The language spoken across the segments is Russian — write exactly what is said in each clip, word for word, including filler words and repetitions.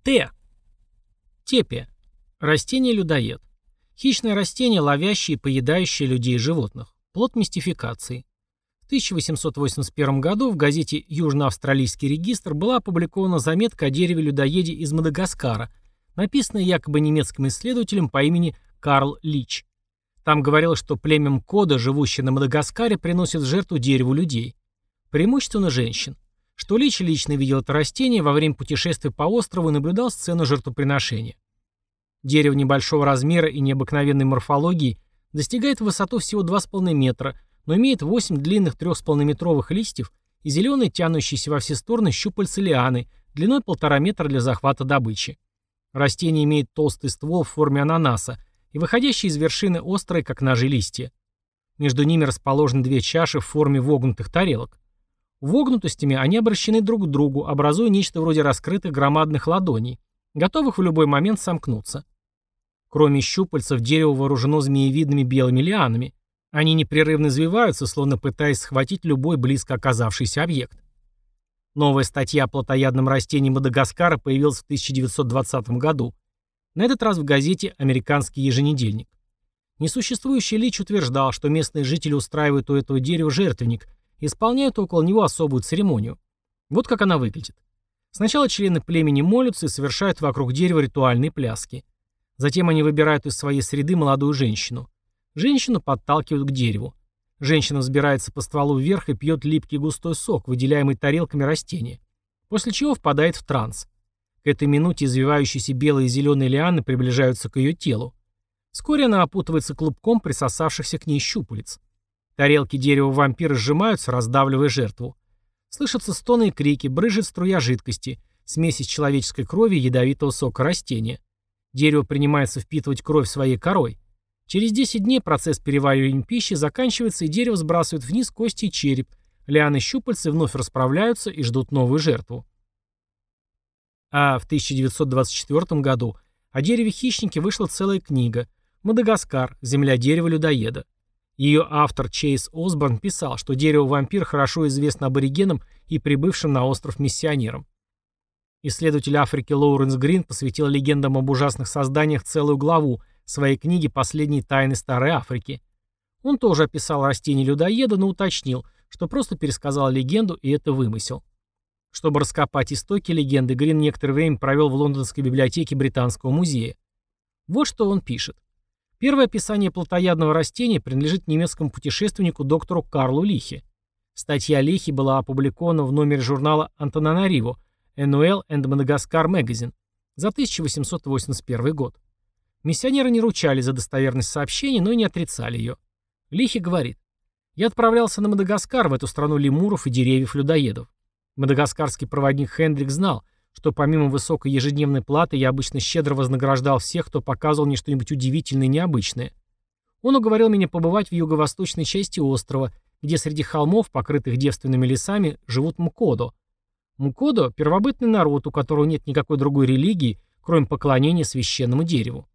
Т. Тепия. Растение-людоед. Хищное растение, ловящее и поедающее людей и животных. Плод мистификации. В тысяча восемьсот восемьдесят первом году в газете «Южно-Австралийский регистр» была опубликована заметка о дереве-людоеде из Мадагаскара, написанная якобы немецким исследователем по имени Карл Лич. Там говорилось, что племя Мкода, живущее на Мадагаскаре, приносит в жертву дереву людей. Преимущественно женщин. Что Лич лично видел это растение во время путешествия по острову и наблюдал сцену жертвоприношения. Дерево небольшого размера и необыкновенной морфологии достигает в высоту всего два с половиной метра, но имеет восемь длинных трехсполовинометровых листьев и зеленые, тянущиеся во все стороны щупальца лианы, длиной полтора метра для захвата добычи. Растение имеет толстый ствол в форме ананаса и выходящие из вершины острые, как ножи, листья. Между ними расположены две чаши в форме вогнутых тарелок. Вогнутостями они обращены друг к другу, образуя нечто вроде раскрытых громадных ладоней, готовых в любой момент сомкнуться. Кроме щупальцев, дерево вооружено змеевидными белыми лианами. Они непрерывно извиваются, словно пытаясь схватить любой близко оказавшийся объект. Новая статья о плотоядном растении Мадагаскара появилась в тысяча девятьсот двадцатом году. На этот раз в газете «Американский еженедельник». Несуществующий Лич утверждал, что местные жители устраивают у этого дерева жертвенник и исполняют около него особую церемонию. Вот как она выглядит. Сначала члены племени молятся и совершают вокруг дерева ритуальные пляски. Затем они выбирают из своей среды молодую женщину. Женщину подталкивают к дереву. Женщина взбирается по стволу вверх и пьет липкий густой сок, выделяемый тарелками растения, после чего впадает в транс. К этой минуте извивающиеся белые и зеленые лианы приближаются к ее телу. Вскоре она опутывается клубком присосавшихся к ней щупалец. Тарелки дерева вампира сжимаются, раздавливая жертву. Слышатся стоны и крики, брызжет струя жидкости, смесь из человеческой крови и ядовитого сока растения. Дерево принимается впитывать кровь своей корой. Через десять дней процесс переваривания пищи заканчивается, и дерево сбрасывает вниз кости и череп. Лианы щупальцы вновь расправляются и ждут новую жертву. А в тысяча девятьсот двадцать четвёртом году о дереве-хищнике вышла целая книга «Мадагаскар. Земля дерева-людоеда». Ее автор Чейз Осборн писал, что дерево-вампир хорошо известно аборигенам и прибывшим на остров миссионерам. Исследователь Африки Лоуренс Грин посвятил легендам об ужасных созданиях целую главу своей книги «Последние тайны Старой Африки». Он тоже описал растение-людоеда, но уточнил, что просто пересказал легенду, и это вымысел. Чтобы раскопать истоки легенды, Грин некоторое время провел в Лондонской библиотеке Британского музея. Вот что он пишет. Первое описание плотоядного растения принадлежит немецкому путешественнику доктору Карлу Лихе. Статья Лихи была опубликована в номере журнала Антананариву «Annual and Madagascar Magazine» за тысяча восемьсот восемьдесят первый год. Миссионеры не ручались за достоверность сообщений, но и не отрицали ее. Лихи говорит: «Я отправлялся на Мадагаскар, в эту страну лемуров и деревьев-людоедов. Мадагаскарский проводник Хендрик знал, что помимо высокой ежедневной платы я обычно щедро вознаграждал всех, кто показывал мне что-нибудь удивительное и необычное. Он уговорил меня побывать в юго-восточной части острова, где среди холмов, покрытых девственными лесами, живут мкодо. Мкодо – первобытный народ, у которого нет никакой другой религии, кроме поклонения священному дереву».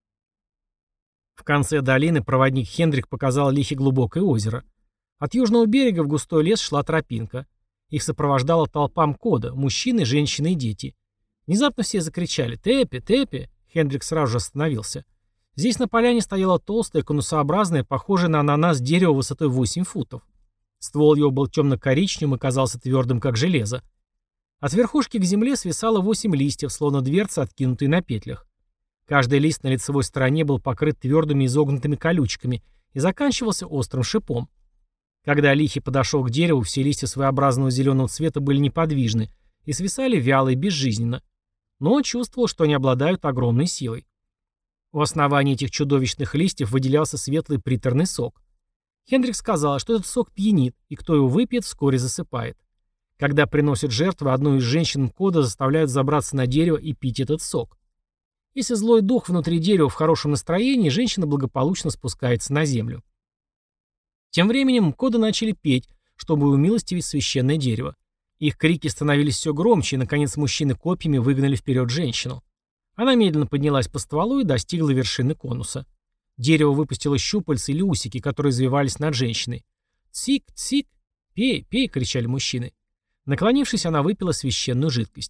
В конце долины проводник Хендрик показал Лихе глубокое озеро. От южного берега в густой лес шла тропинка. Их сопровождала толпа мкода, мужчины, женщины и дети. Внезапно все закричали «Тепе! Тепе!». Хендрик сразу же остановился. Здесь на поляне стояло толстое, конусообразное, похожее на ананас дерево высотой восемь футов. Ствол его был темно-коричневым и казался твердым, как железо. От верхушки к земле свисало восемь листьев, словно дверцы, откинутые на петлях. Каждый лист на лицевой стороне был покрыт твердыми изогнутыми колючками и заканчивался острым шипом. Когда Лихи подошел к дереву, все листья своеобразного зеленого цвета были неподвижны и свисали вяло и безжизненно. Но он чувствовал, что они обладают огромной силой. У основания этих чудовищных листьев выделялся светлый приторный сок. Хендрик сказал, что этот сок пьянит, и кто его выпьет, вскоре засыпает. Когда приносят жертву, одну из женщин мкода заставляют забраться на дерево и пить этот сок. Если злой дух внутри дерева в хорошем настроении, женщина благополучно спускается на землю. Тем временем мкоды начали петь, чтобы умилостивить священное дерево. Их крики становились все громче, и, наконец, мужчины копьями выгнали вперед женщину. Она медленно поднялась по стволу и достигла вершины конуса. Дерево выпустило щупальца или усики, которые извивались над женщиной. «Цик, цик! Пей, пей!» — кричали мужчины. Наклонившись, она выпила священную жидкость.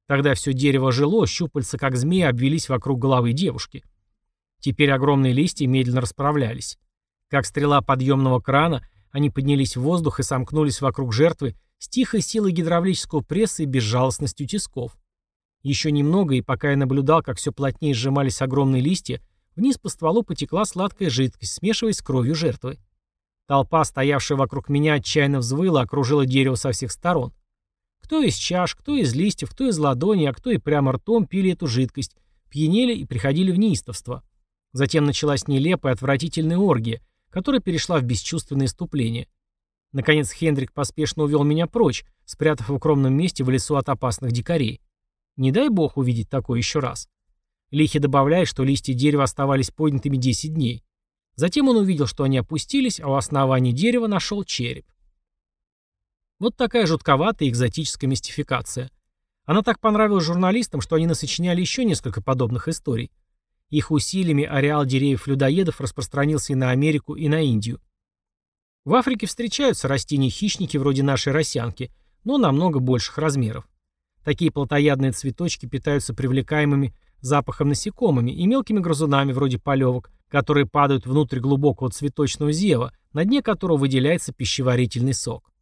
Тогда все дерево жило, щупальца, как змеи, обвелись вокруг головы девушки. Теперь огромные листья медленно расправлялись. Как стрела подъемного крана, они поднялись в воздух и сомкнулись вокруг жертвы с тихой силой гидравлического пресса и безжалостностью тисков. Еще немного, и пока я наблюдал, как все плотнее сжимались огромные листья, вниз по стволу потекла сладкая жидкость, смешиваясь с кровью жертвы. Толпа, стоявшая вокруг меня, отчаянно взвыла, окружила дерево со всех сторон. Кто из чаш, кто из листьев, кто из ладоней, а кто и прямо ртом пили эту жидкость, пьянели и приходили в неистовство. Затем началась нелепая, отвратительная оргия, которая перешла в бесчувственное иступление. Наконец Хендрик поспешно увел меня прочь, спрятав в укромном месте в лесу от опасных дикарей. Не дай бог увидеть такое еще раз. Лихи добавляет, что листья дерева оставались поднятыми десять дней. Затем он увидел, что они опустились, а у основания дерева нашел череп. Вот такая жутковатая и экзотическая мистификация. Она так понравилась журналистам, что они насочиняли еще несколько подобных историй. Их усилиями ареал деревьев-людоедов распространился и на Америку, и на Индию. В Африке встречаются растения-хищники вроде нашей росянки, но намного больших размеров. Такие плотоядные цветочки питаются привлекаемыми запахом насекомыми и мелкими грызунами вроде полевок, которые падают внутрь глубокого цветочного зева, на дне которого выделяется пищеварительный сок.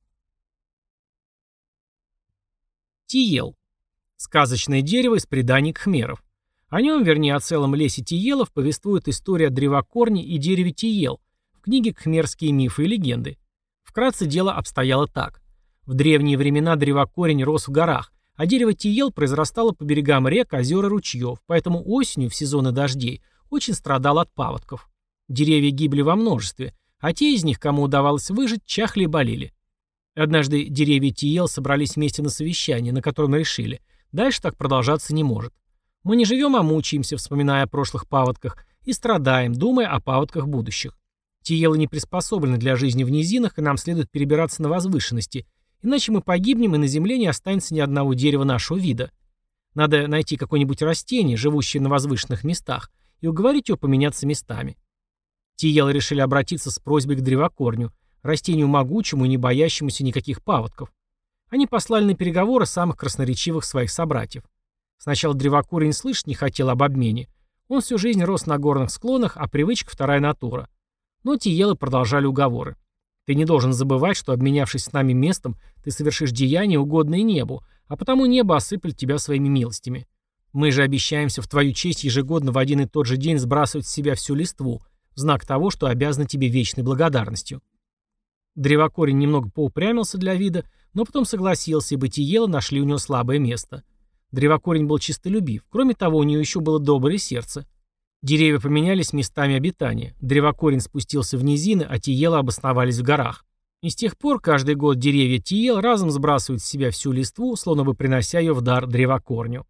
Тиел. Сказочное дерево из преданий кхмеров. О нем, вернее о целом лесе тиелов, повествует история о древокорне и дереве тиел в книге «Кхмерские мифы и легенды». Вкратце дело обстояло так. В древние времена древокорень рос в горах, а дерево тиел произрастало по берегам рек, озер и ручьев, поэтому осенью, в сезоны дождей, очень страдал от паводков. Деревья гибли во множестве, а те из них, кому удавалось выжить, чахли и болели. Однажды деревья тиел собрались вместе на совещание, на котором решили: дальше так продолжаться не может. Мы не живем, а мучаемся, вспоминая о прошлых паводках, и страдаем, думая о паводках будущих. Тиелы не приспособлены для жизни в низинах, и нам следует перебираться на возвышенности, иначе мы погибнем, и на земле не останется ни одного дерева нашего вида. Надо найти какое-нибудь растение, живущее на возвышенных местах, и уговорить его поменяться местами. Тиелы решили обратиться с просьбой к древокорню, растению могучему и не боящемуся никаких паводков. Они послали на переговоры самых красноречивых своих собратьев. Сначала древокорень слышать не хотел об обмене. Он всю жизнь рос на горных склонах, а привычка вторая натура. Но тиелы продолжали уговоры. Ты не должен забывать, что, обменявшись с нами местом, ты совершишь деяние, угодное небу, а потому небо осыплет тебя своими милостями. Мы же обещаемся в твою честь ежегодно в один и тот же день сбрасывать с себя всю листву, в знак того, что обязаны тебе вечной благодарностью. Древокорень немного поупрямился для вида, но потом согласился, ибо тиелы нашли у него слабое место. Древокорень был чистолюбив. Кроме того, у нее еще было доброе сердце. Деревья поменялись местами обитания. Древокорень спустился в низины, а тиелы обосновались в горах. И с тех пор каждый год деревья тиел разом сбрасывают с себя всю листву, словно бы принося ее в дар древокорню.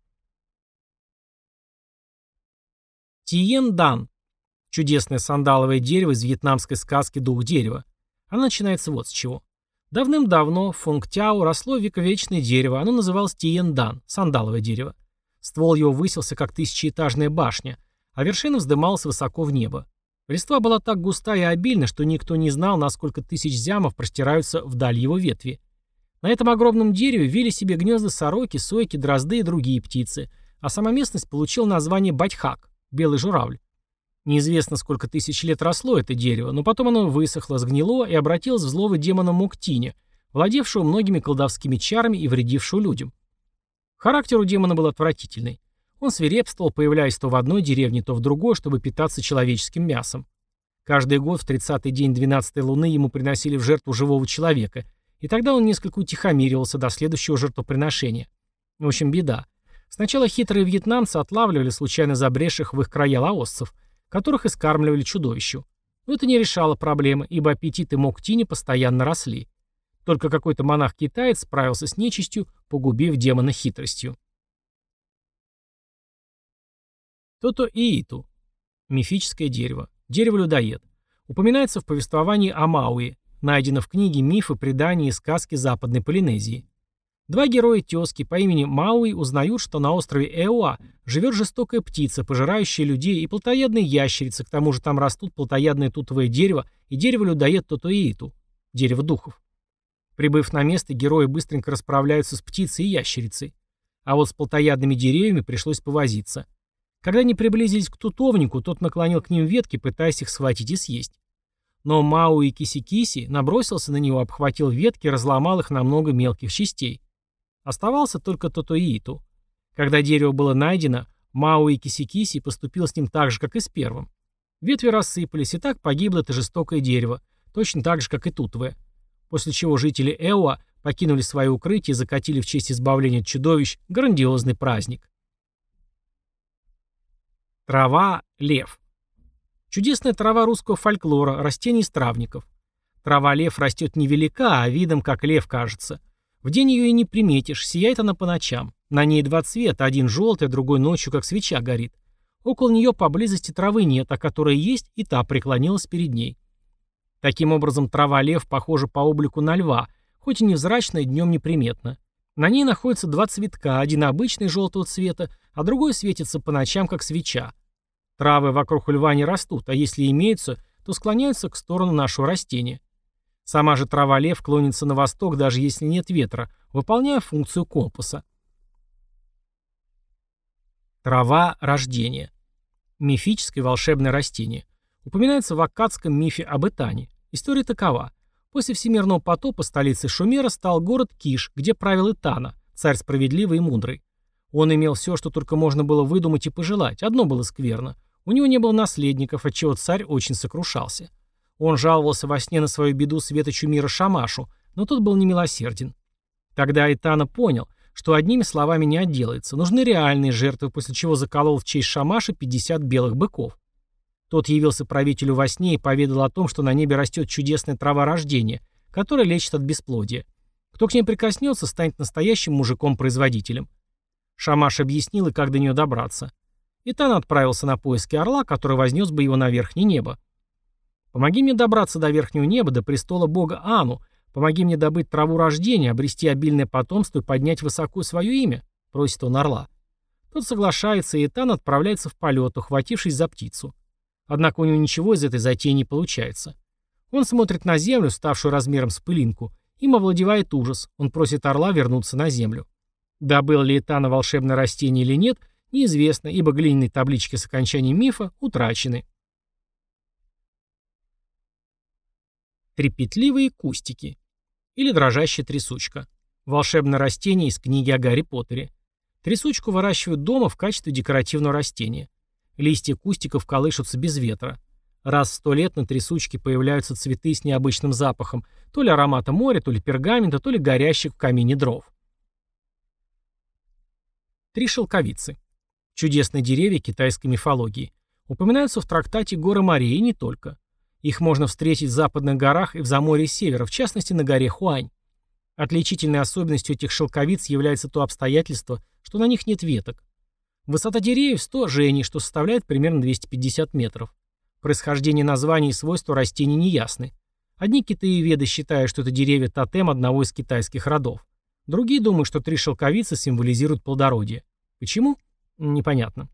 Тиен-дан. Чудесное сандаловое дерево из вьетнамской сказки «Дух дерева». Оно начинается вот с чего. Давным-давно в Фунгтяо росло вековечное дерево, оно называлось Тиен-дан, сандаловое дерево. Ствол его высился, как тысячеэтажная башня, а вершина вздымалась высоко в небо. Листва была так густа и обильна, что никто не знал, насколько тысяч зямов простираются вдаль его ветви. На этом огромном дереве вели себе гнезда сороки, сойки, дрозды и другие птицы, а сама местность получила название Батьхак – белый журавль. Неизвестно, сколько тысяч лет росло это дерево, но потом оно высохло, сгнило и обратилось в злого демона Моктиня, владевшего многими колдовскими чарами и вредившего людям. Характер у демона был отвратительный. Он свирепствовал, появляясь то в одной деревне, то в другой, чтобы питаться человеческим мясом. Каждый год в тридцатый день двенадцатой луны ему приносили в жертву живого человека, и тогда он несколько утихомиривался до следующего жертвоприношения. В общем, беда. Сначала хитрые вьетнамцы отлавливали случайно забредших в их края лаосцев, которых и скармливали чудовищу. Но это не решало проблемы, ибо аппетиты Моктини постоянно росли. Только какой-то монах-китаец справился с нечистью, погубив демона хитростью. Тото-ииту. Мифическое дерево. Дерево-людоед. Упоминается в повествовании о Мауи, найдено в книге «Мифы, предания и сказки Западной Полинезии». Два героя-тезки по имени Мауи узнают, что на острове Эуа живет жестокая птица, пожирающая людей, и плотоядные ящерицы, к тому же там растут плотоядное тутовое дерево и дерево-людоед Тото-ииту, дерево духов. Прибыв на место, герои быстренько расправляются с птицей и ящерицей. А вот с плотоядными деревьями пришлось повозиться. Когда они приблизились к тутовнику, тот наклонил к ним ветки, пытаясь их схватить и съесть. Но Мауи Киси-Киси набросился на него, обхватил ветки и разломал их на много мелких частей. Оставался только Тотоиту. Когда дерево было найдено, Мауи Киси-Киси поступил с ним так же, как и с первым. Ветви рассыпались, и так погибло это жестокое дерево, точно так же, как и тутовое. После чего жители Эуа покинули свое укрытие и закатили в честь избавления от чудовищ грандиозный праздник. Трава – лев. Чудесная трава русского фольклора, растение из травников. Трава-лев растет невелика, а видом как лев кажется. В день ее и не приметишь, сияет она по ночам. На ней два цвета, один желтый, другой ночью, как свеча горит. Около нее поблизости травы нет, а которая есть, и та преклонилась перед ней. Таким образом, трава-лев похожа по облику на льва, хоть и невзрачная, днем неприметна. На ней находятся два цветка, один обычный желтого цвета, а другой светится по ночам, как свеча. Травы вокруг льва не растут, а если имеются, то склоняются к сторону нашего растения. Сама же трава-лев клонится на восток, даже если нет ветра, выполняя функцию компаса. Трава рождения. Мифическое волшебное растение. Упоминается в аккадском мифе об Итане. История такова. После всемирного потопа столицей Шумера стал город Киш, где правил Итана, царь справедливый и мудрый. Он имел все, что только можно было выдумать и пожелать. Одно было скверно. У него не было наследников, отчего царь очень сокрушался. Он жаловался во сне на свою беду светочу мира Шамашу, но тот был немилосерден. Тогда Итана понял, что одними словами не отделается, нужны реальные жертвы, после чего заколол в честь Шамаша пятьдесят белых быков. Тот явился правителю во сне и поведал о том, что на небе растет чудесная трава рождения, которая лечит от бесплодия. Кто к ней прикоснется, станет настоящим мужиком-производителем. Шамаш объяснил, и как до нее добраться. Итан отправился на поиски орла, который вознес бы его на верхнее небо. «Помоги мне добраться до верхнего неба, до престола бога Ану. Помоги мне добыть траву рождения, обрести обильное потомство и поднять высоко свое имя», — просит он орла. Тот соглашается, и Итан отправляется в полет, ухватившись за птицу. Однако у него ничего из этой затеи не получается. Он смотрит на землю, ставшую размером с пылинку. Им овладевает ужас. Он просит орла вернуться на землю. Добыл ли Итана волшебное растение или нет, неизвестно, ибо глиняные таблички с окончанием мифа утрачены. Трепетливые кустики. Или дрожащая трясучка. Волшебное растение из книги о Гарри Поттере. Трясучку выращивают дома в качестве декоративного растения. Листья кустиков колышутся без ветра. Раз в сто лет на трясучке появляются цветы с необычным запахом, то ли аромата моря, то ли пергамента, то ли горящих в камине дров. Три шелковицы. Чудесные деревья китайской мифологии. Упоминаются в трактате «Горы морей» и не только. Их можно встретить в западных горах и в заморье севера, в частности на горе Хуань. Отличительной особенностью этих шелковиц является то обстоятельство, что на них нет веток. Высота деревьев сто женей, что составляет примерно двести пятьдесят метров. Происхождение названий и свойства растений неясны. Одни китаеведы считают, что это деревья-тотем одного из китайских родов. Другие думают, что три шелковицы символизируют плодородие. Почему? Непонятно.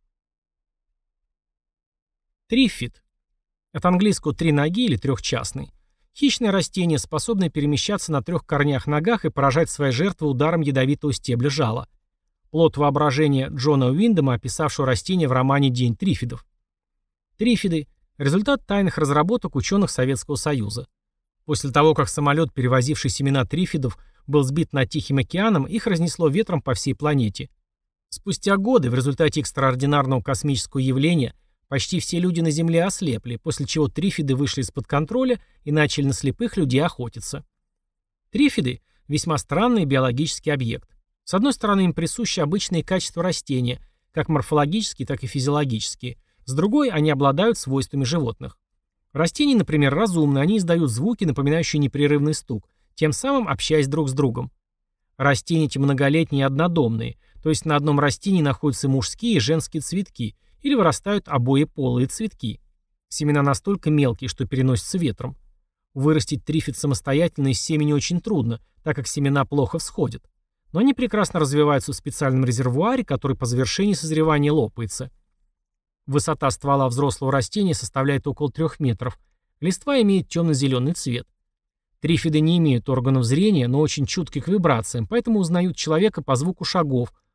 Триффид. От английского «три ноги» или «трехчастный». Хищное растение, способное перемещаться на трех корнях ногах и поражать свои жертвы ударом ядовитого стебля жала. Плод воображения Джона Уиндема, описавшего растение в романе «День триффидов». Триффиды – результат тайных разработок ученых Советского Союза. После того, как самолет, перевозивший семена триффидов, был сбит над Тихим океаном, их разнесло ветром по всей планете. Спустя годы, в результате экстраординарного космического явления, почти все люди на Земле ослепли, после чего триффиды вышли из-под контроля и начали на слепых людей охотиться. Триффиды – весьма странный биологический объект. С одной стороны, им присущи обычные качества растения, как морфологические, так и физиологические. С другой, они обладают свойствами животных. Растения, например, разумны, они издают звуки, напоминающие непрерывный стук, тем самым общаясь друг с другом. Растения эти многолетние и однодомные, то есть на одном растении находятся мужские и женские цветки, или вырастают обоеполые цветки. Семена настолько мелкие, что переносятся ветром. Вырастить триффид самостоятельно из семени очень трудно, так как семена плохо всходят. Но они прекрасно развиваются в специальном резервуаре, который по завершении созревания лопается. Высота ствола взрослого растения составляет около трех метров. Листва имеет темно-зеленый цвет. Триффиды не имеют органов зрения, но очень чутки к вибрациям, поэтому узнают человека по звуку шагов,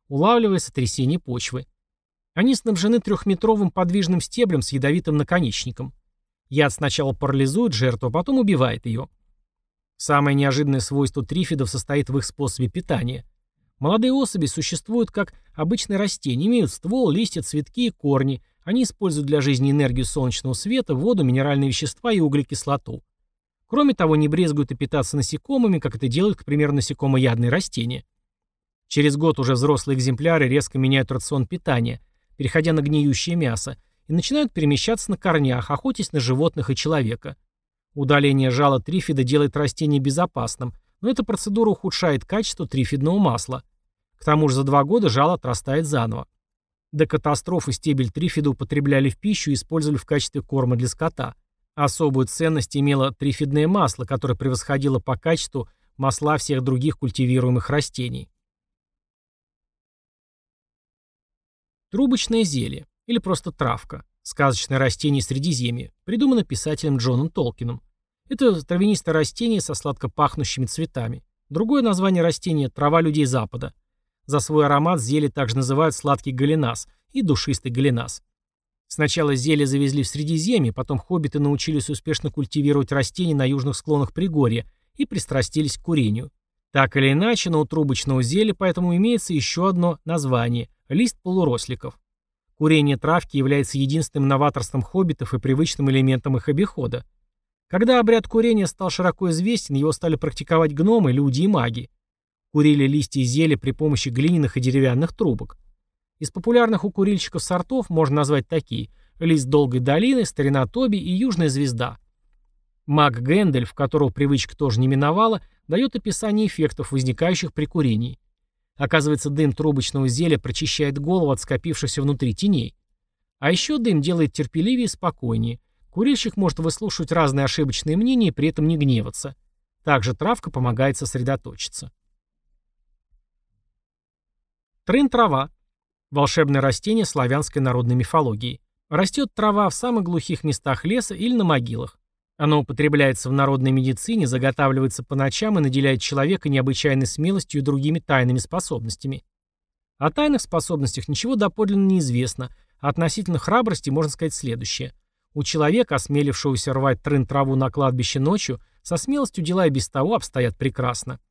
улавливая сотрясение почвы. Они снабжены трехметровым подвижным стеблем с ядовитым наконечником. Яд сначала парализует жертву, а потом убивает ее. Самое неожиданное свойство трифидов состоит в их способе питания. Молодые особи существуют как обычные растения, имеют ствол, листья, цветки и корни. Они используют для жизни энергию солнечного света, воду, минеральные вещества и углекислоту. Кроме того, не брезгуют и питаться насекомыми, как это делают, к примеру, насекомоядные растения. Через год уже взрослые экземпляры резко меняют рацион питания, переходя на гниющее мясо, и начинают перемещаться на корнях, охотясь на животных и человека. Удаление жала трифида делает растение безопасным, но эта процедура ухудшает качество трифидного масла. К тому же за два года жало отрастает заново. До катастрофы стебель трифида употребляли в пищу и использовали в качестве корма для скота. Особую ценность имело трифидное масло, которое превосходило по качеству масла всех других культивируемых растений. Трубочное зелье, или просто травка, сказочное растение Средиземья, придумано писателем Джоном Толкином. Это травянистое растение со сладко пахнущими цветами. Другое название растения – трава людей Запада. За свой аромат зелье также называют сладкий галинас и душистый галинас. Сначала зелье завезли в Средиземье, потом хоббиты научились успешно культивировать растения на южных склонах Пригорья и пристрастились к курению. Так или иначе, но у трубочного зелья поэтому имеется еще одно название – лист полуросликов. Курение травки является единственным новаторством хоббитов и привычным элементом их обихода. Когда обряд курения стал широко известен, его стали практиковать гномы, люди и маги. Курили листья зелья при помощи глиняных и деревянных трубок. Из популярных у курильщиков сортов можно назвать такие: лист долгой долины, старина Тоби и южная звезда. Маг Гэндальф, которого привычка тоже не миновала, дает описание эффектов, возникающих при курении. Оказывается, дым трубочного зелья прочищает голову от скопившихся внутри теней. А еще дым делает терпеливее и спокойнее. Курильщик может выслушивать разные ошибочные мнения и при этом не гневаться. Также травка помогает сосредоточиться. Трын-трава. Волшебное растение славянской народной мифологии. Растет трава в самых глухих местах леса или на могилах. Оно употребляется в народной медицине, заготавливается по ночам и наделяет человека необычайной смелостью и другими тайными способностями. О тайных способностях ничего доподлинно не известно, а относительно храбрости можно сказать следующее. У человека, осмелившегося рвать трын-траву на кладбище ночью, со смелостью дела и без того обстоят прекрасно.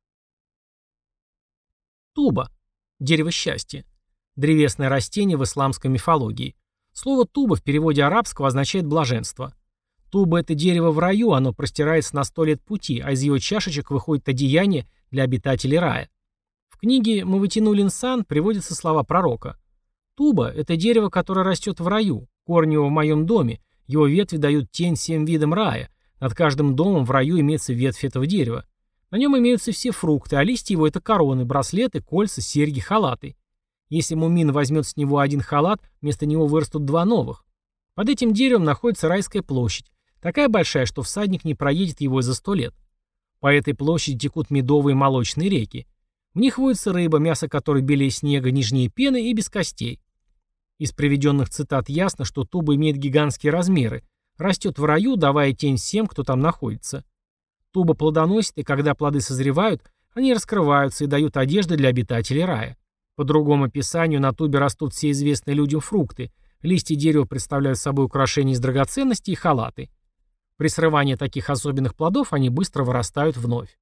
Туба. Дерево счастья. Древесное растение в исламской мифологии. Слово «туба» в переводе арабского означает «блаженство». Туба – это дерево в раю, оно простирается на сто лет пути, а из его чашечек выходит одеяние для обитателей рая. В книге «Маватинул инсан» приводятся слова пророка. «Туба – это дерево, которое растет в раю, корни его в моем доме, его ветви дают тень всем видам рая, над каждым домом в раю имеется ветвь этого дерева. На нем имеются все фрукты, а листья его – это короны, браслеты, кольца, серьги, халаты. Если мумин возьмет с него один халат, вместо него вырастут два новых. Под этим деревом находится райская площадь, такая большая, что всадник не проедет его и за сто лет. По этой площади текут медовые молочные реки. В них водится рыба, мясо которой белее снега, нежнее пены и без костей. Из приведенных цитат ясно, что туба имеет гигантские размеры, растет в раю, давая тень всем, кто там находится. Туба плодоносит, и когда плоды созревают, они раскрываются и дают одежды для обитателей рая. По другому описанию, на тубе растут все известные людям фрукты. Листья дерева представляют собой украшения из драгоценностей и халаты. При срывании таких особенных плодов они быстро вырастают вновь.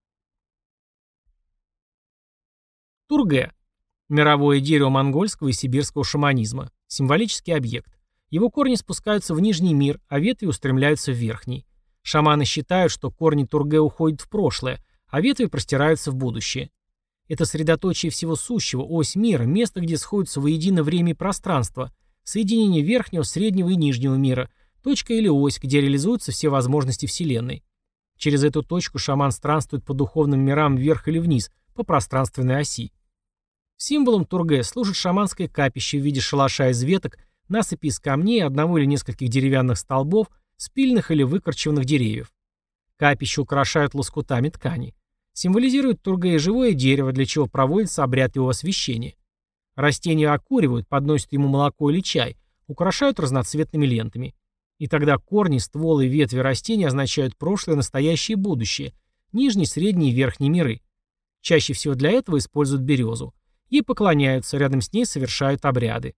Турге. Мировое дерево монгольского и сибирского шаманизма. Символический объект. Его корни спускаются в нижний мир, а ветви устремляются в верхний. Шаманы считают, что корни турге уходят в прошлое, а ветви простираются в будущее. Это средоточие всего сущего, ось мира, место, где сходятся воедино время и пространство, соединение верхнего, среднего и нижнего мира, точка или ось, где реализуются все возможности Вселенной. Через эту точку шаман странствует по духовным мирам вверх или вниз, по пространственной оси. Символом турге служит шаманское капище в виде шалаша из веток, насыпи из камней, одного или нескольких деревянных столбов, спильных или выкорчеванных деревьев. Капище украшают лоскутами ткани. Символизирует турге живое дерево, для чего проводится обряд его освящения. Растения окуривают, подносят ему молоко или чай, украшают разноцветными лентами. И тогда корни, стволы и ветви растений означают прошлое, настоящее и будущее, нижний, средний и верхний миры. Чаще всего для этого используют березу. Ей поклоняются, рядом с ней совершают обряды.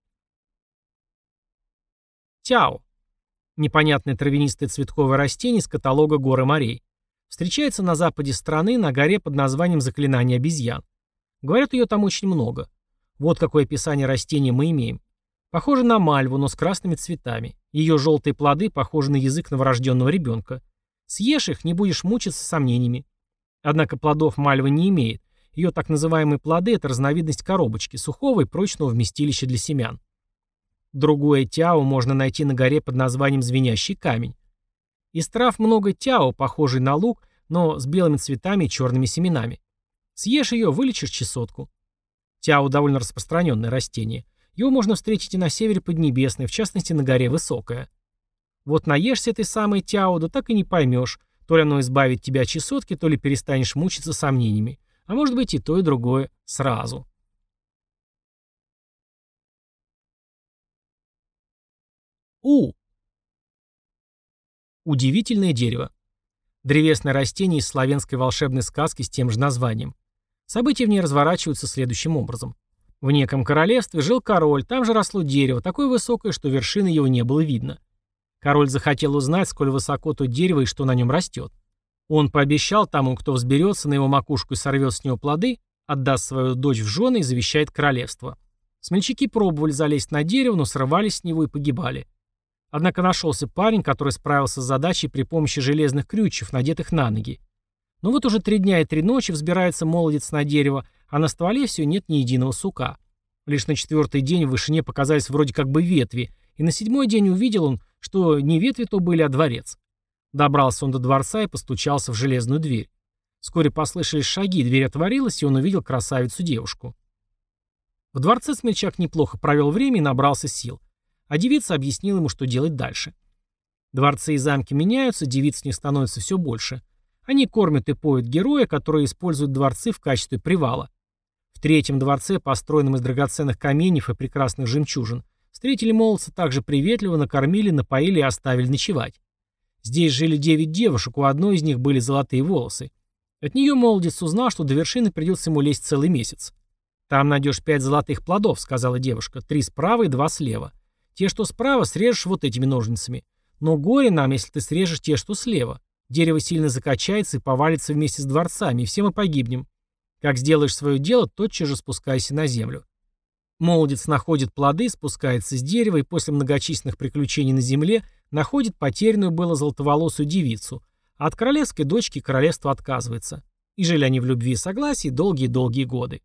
Тяо. Непонятное травянистое цветковое растение из каталога гор и морей. Встречается на западе страны, на горе под названием «Заклинание обезьян». Говорят, ее там очень много. Вот какое описание растения мы имеем. Похоже на мальву, но с красными цветами. Ее желтые плоды похожи на язык новорожденного ребенка. Съешь их, не будешь мучиться сомнениями. Однако плодов мальва не имеет. Ее так называемые плоды – это разновидность коробочки, сухого и прочного вместилища для семян. Другое тяо можно найти на горе под названием «Звенящий камень». Из трав много тяо, похожий на лук, но с белыми цветами и черными семенами. Съешь ее, вылечишь чесотку. Тяо довольно распространенное растение. Его можно встретить и на севере Поднебесной, в частности на горе Высокая. Вот наешься этой самой тяо, да так и не поймешь, то ли оно избавит тебя от чесотки, то ли перестанешь мучиться сомнениями. А может быть и то, и другое сразу. У. Удивительное дерево. Древесное растение из славянской волшебной сказки с тем же названием. События в ней разворачиваются следующим образом. В неком королевстве жил король, там же росло дерево, такое высокое, что вершины его не было видно. Король захотел узнать, сколь высоко то дерево и что на нем растет. Он пообещал тому, кто взберется на его макушку и сорвет с него плоды, отдаст свою дочь в жены и завещает королевство. Смельчаки пробовали залезть на дерево, но срывались с него и погибали. Однако нашелся парень, который справился с задачей при помощи железных крючев, надетых на ноги. Но вот уже три дня и три ночи взбирается молодец на дерево, а на стволе все нет ни единого сука. Лишь на четвертый день в вышине показались вроде как бы ветви, и на седьмой день увидел он, что не ветви то были, а дворец. Добрался он до дворца и постучался в железную дверь. Вскоре послышались шаги, дверь отворилась, и он увидел красавицу-девушку. В дворце смельчак неплохо провел время и набрался сил. А девица объяснила ему, что делать дальше. Дворцы и замки меняются, девиц в них становится все больше. Они кормят и поют героя, которые используют дворцы в качестве привала. В третьем дворце, построенном из драгоценных каменьев и прекрасных жемчужин, встретили молодца также приветливо, накормили, напоили и оставили ночевать. Здесь жили девять девушек, у одной из них были золотые волосы. От нее молодец узнал, что до вершины придется ему лезть целый месяц. «Там найдешь пять золотых плодов», — сказала девушка, — «три справа и два слева. Те, что справа, срежешь вот этими ножницами. Но горе нам, если ты срежешь те, что слева. Дерево сильно закачается и повалится вместе с дворцами, и все мы погибнем. Как сделаешь свое дело, тотчас же спускайся на землю». Молодец находит плоды, спускается с дерева и после многочисленных приключений на земле находит потерянную было золотоволосую девицу, а от королевской дочки королевство отказывается. И жили они в любви и согласии долгие-долгие годы.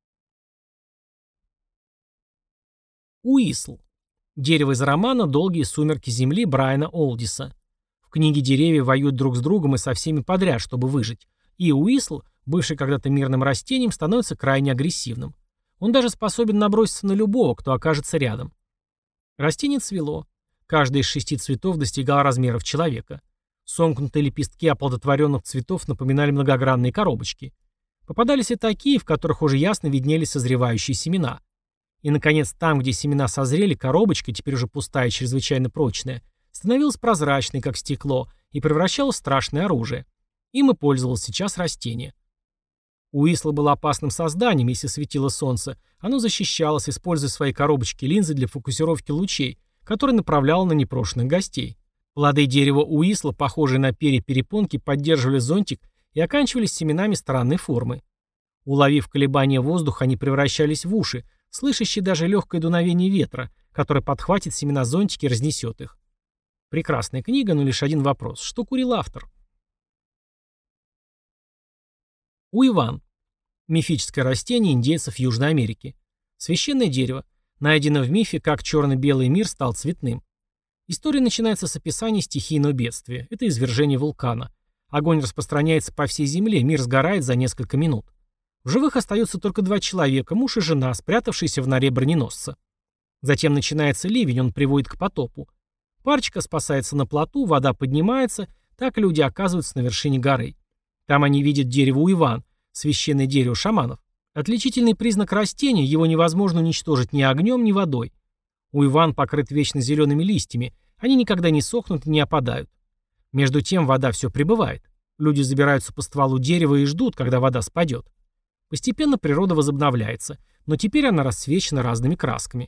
Уисл. Дерево из романа «Долгие сумерки земли» Брайана Олдиса. В книге деревья воюют друг с другом и со всеми подряд, чтобы выжить. И Уисл, бывший когда-то мирным растением, становится крайне агрессивным. Он даже способен наброситься на любого, кто окажется рядом. Растение цвело. Каждый из шести цветов достигал размеров человека. Сомкнутые лепестки оплодотворенных цветов напоминали многогранные коробочки. Попадались и такие, в которых уже ясно виднелись созревающие семена. И, наконец, там, где семена созрели, коробочка, теперь уже пустая и чрезвычайно прочная, становилась прозрачной, как стекло, и превращалась в страшное оружие. Им и пользовалось сейчас растение. Уисла было опасным созданием, если светило солнце. Оно защищалось, используя свои коробочки линзы для фокусировки лучей, которые направляло на непрошенных гостей. Плоды дерева Уисла, похожие на перья перепонки, поддерживали зонтик и оканчивались семенами странной формы. Уловив колебания воздуха, они превращались в уши, слышащие даже легкое дуновение ветра, которое подхватит семена зонтики и разнесет их. Прекрасная книга, но лишь один вопрос. Что курил автор? Уиван. Мифическое растение индейцев Южной Америки. Священное дерево. Найдено в мифе, как черно-белый мир стал цветным. История начинается с описания стихийного бедствия. Это извержение вулкана. Огонь распространяется по всей земле, мир сгорает за несколько минут. В живых остаются только два человека, муж и жена, спрятавшиеся в норе броненосца. Затем начинается ливень, он приводит к потопу. Парочка спасается на плоту, вода поднимается, так люди оказываются на вершине горы. Там они видят дерево Уиван, священное дерево шаманов. Отличительный признак растения, его невозможно уничтожить ни огнем, ни водой. Уиван покрыт вечно зелеными листьями, они никогда не сохнут и не опадают. Между тем вода все прибывает. Люди забираются по стволу дерева и ждут, когда вода спадет. Постепенно природа возобновляется. но теперь она расцвечена разными красками.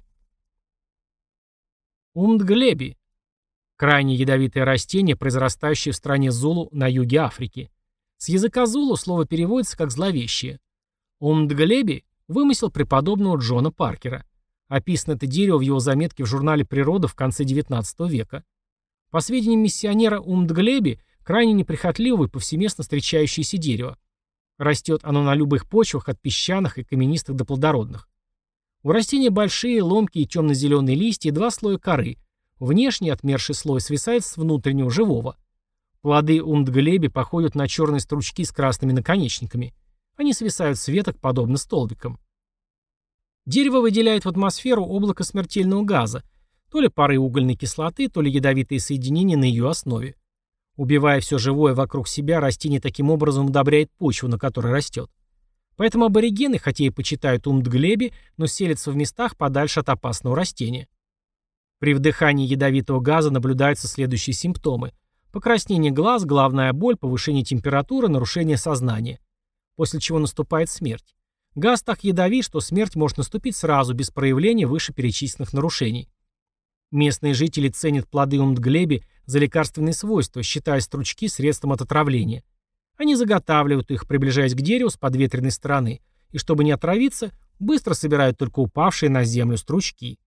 Умдглеби. Крайне ядовитое растение, произрастающее в стране Зулу на юге Африки. С языка Зулу слово переводится как «зловещее». Умдглеби – вымысел преподобного Джона Паркера. Описано это дерево в его заметке в журнале «Природа» в конце девятнадцатого века. По сведениям миссионера, Умдглеби – крайне неприхотливое и повсеместно встречающееся дерево. Растет оно на любых почвах, от песчаных и каменистых до плодородных. У растения большие, ломкие темно-зеленые листья и два слоя коры. Внешний отмерший слой свисает с внутреннего живого. Плоды умдглеби походят на черные стручки с красными наконечниками. Они свисают с веток, подобно столбикам. Дерево выделяет в атмосферу облако смертельного газа, то ли пары угольной кислоты, то ли ядовитые соединения на ее основе. Убивая все живое вокруг себя, растение таким образом удобряет почву, на которой растет. Поэтому аборигены, хотя и почитают умдглеби, но селятся в местах подальше от опасного растения. При вдыхании ядовитого газа наблюдаются следующие симптомы: покраснение глаз, головная боль, повышение температуры, нарушение сознания. После чего наступает смерть. Газ так ядовит, что смерть может наступить сразу, без проявления вышеперечисленных нарушений. Местные жители ценят плоды умдглеби за лекарственные свойства, считая стручки средством от отравления. Они заготавливают их, приближаясь к дереву с подветренной стороны, и чтобы не отравиться, быстро собирают только упавшие на землю стручки.